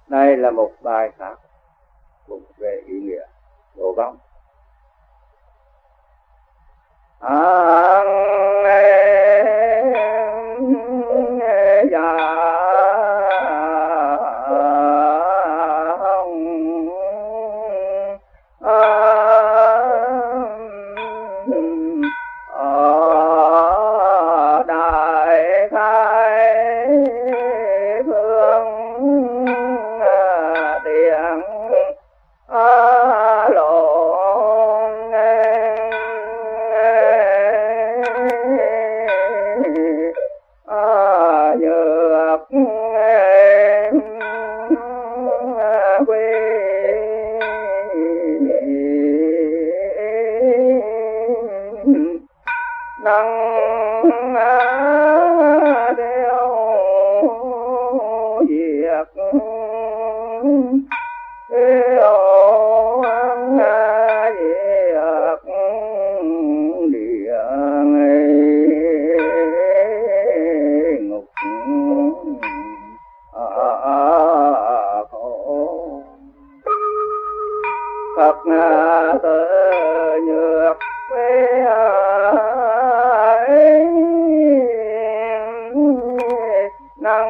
Đây là một bài khác cũng về ý nghĩa đồ vong. Đại khai phương tiếng lộ nhược quy năng theo việc theo việc địa ngục khổ Phật tự nhược quê năng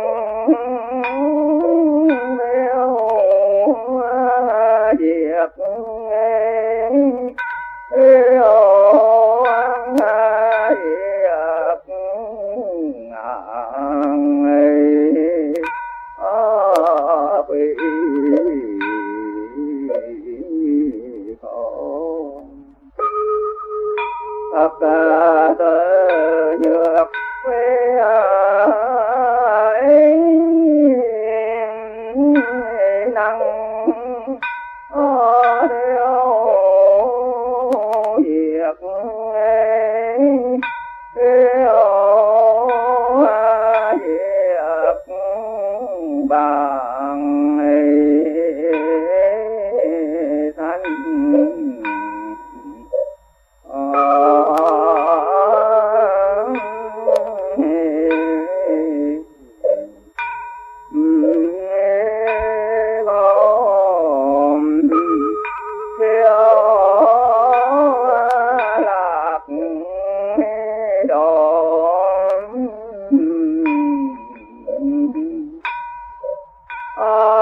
theo việc theo việc quỷ khổ Phật tự nhược quê năng theo việc theo việc bằng thanh lạc